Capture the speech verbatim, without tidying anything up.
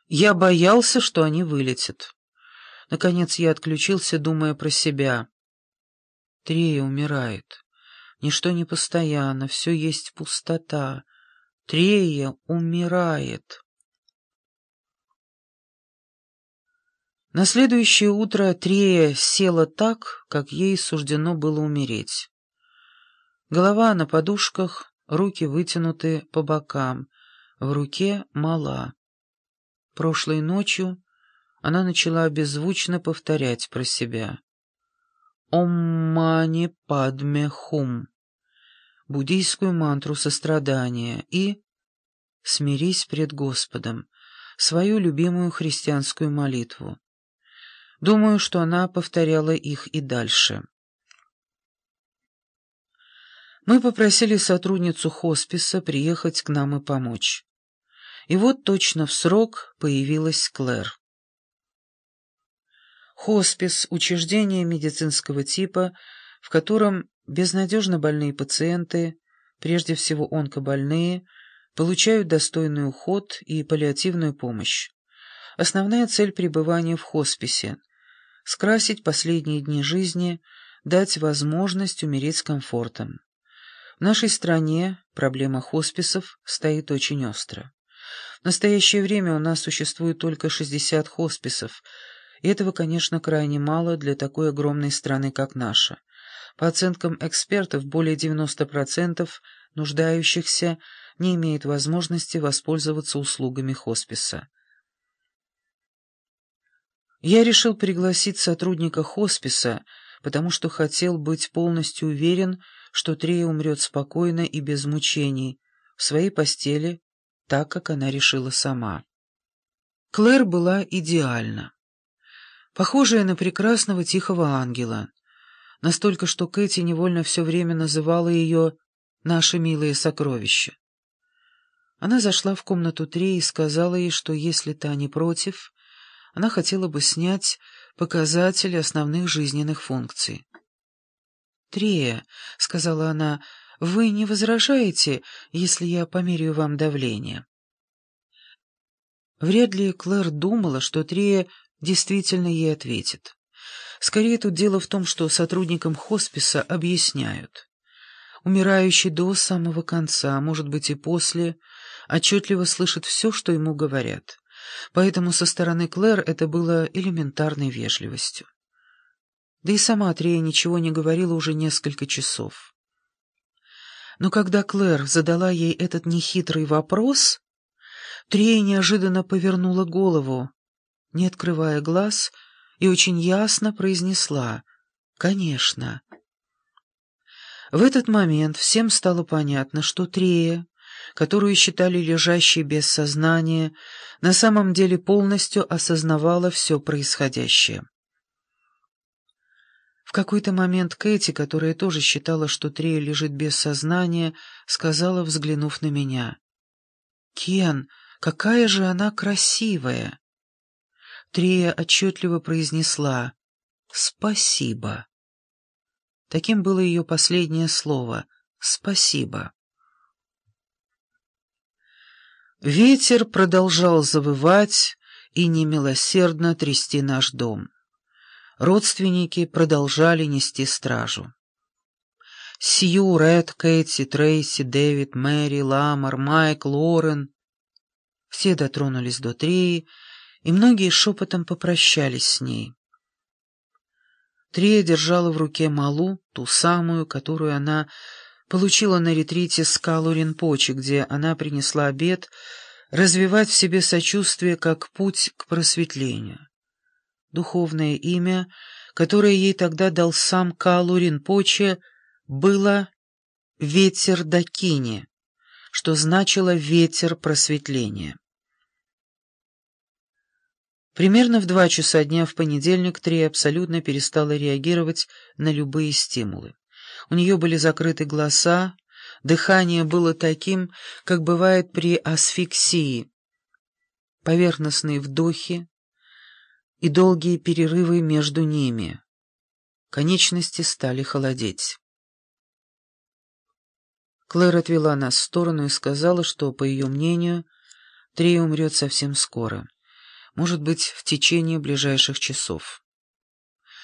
Я боялся, что они вылетят. Наконец я отключился, думая про себя. Трея умирает. Ничто не постоянно, все есть пустота. Трея умирает. На следующее утро Трея села так, как ей суждено было умереть. Голова на подушках, руки вытянуты по бокам, в руке мала. Прошлой ночью она начала беззвучно повторять про себя. «Ом мани падме хум» — буддийскую мантру сострадания, и «Смирись пред Господом» — свою любимую христианскую молитву. Думаю, что она повторяла их и дальше. Мы попросили сотрудницу хосписа приехать к нам и помочь. И вот точно в срок появилась Клэр. Хоспис — учреждение медицинского типа, в котором безнадежно больные пациенты, прежде всего онкобольные, получают достойный уход и паллиативную помощь. Основная цель пребывания в хосписе — скрасить последние дни жизни, дать возможность умереть с комфортом. В нашей стране проблема хосписов стоит очень остро. В настоящее время у нас существует только шестьдесят хосписов, и этого, конечно, крайне мало для такой огромной страны, как наша. По оценкам экспертов, более девяноста процентов нуждающихся не имеет возможности воспользоваться услугами хосписа. Я решил пригласить сотрудника хосписа, потому что хотел быть полностью уверен, что Трея умрет спокойно и без мучений, в своей постели, так, как она решила сама. Клэр была идеальна. Похожая на прекрасного тихого ангела, настолько, что Кэти невольно все время называла ее «наше милое сокровище». Она зашла в комнату Треи и сказала ей, что если та не против, она хотела бы снять показатели основных жизненных функций. «Трея», — сказала она, — «вы не возражаете, если я померяю вам давление?» Вряд ли Клэр думала, что Трея действительно ей ответит. Скорее, тут дело в том, что сотрудникам хосписа объясняют. Умирающий до самого конца, а может быть и после, отчетливо слышит все, что ему говорят. Поэтому со стороны Клэр это было элементарной вежливостью. Да и сама Трея ничего не говорила уже несколько часов. Но когда Клэр задала ей этот нехитрый вопрос, Трея неожиданно повернула голову, не открывая глаз, и очень ясно произнесла «Конечно». В этот момент всем стало понятно, что Трея, которую считали лежащей без сознания, на самом деле полностью осознавала все происходящее. В какой-то момент Кэти, которая тоже считала, что Трея лежит без сознания, сказала, взглянув на меня: «Кен, какая же она красивая!» Трея отчетливо произнесла «Спасибо». Таким было ее последнее слово «Спасибо». Ветер продолжал завывать и немилосердно трясти наш дом. Родственники продолжали нести стражу. Сью, Ред, Кэти, Трейси, Дэвид, Мэри, Ламар, Майк, Лорен — все дотронулись до Треи, и многие шепотом попрощались с ней. Трея держала в руке малу, ту самую, которую она получила на ретрите Скалу Ринпоче, где она принесла обет развивать в себе сочувствие как путь к просветлению. Духовное имя, которое ей тогда дал сам Калу Ринпоче, было «Ветер Дакини», что значило «ветер просветления». Примерно в два часа дня в понедельник Трея абсолютно перестала реагировать на любые стимулы. У нее были закрыты глаза, дыхание было таким, как бывает при асфиксии, поверхностные вдохи и долгие перерывы между ними. Конечности стали холодеть. Клэр отвела нас в сторону и сказала, что, по ее мнению, Трея умрет совсем скоро. может быть, в течение ближайших часов.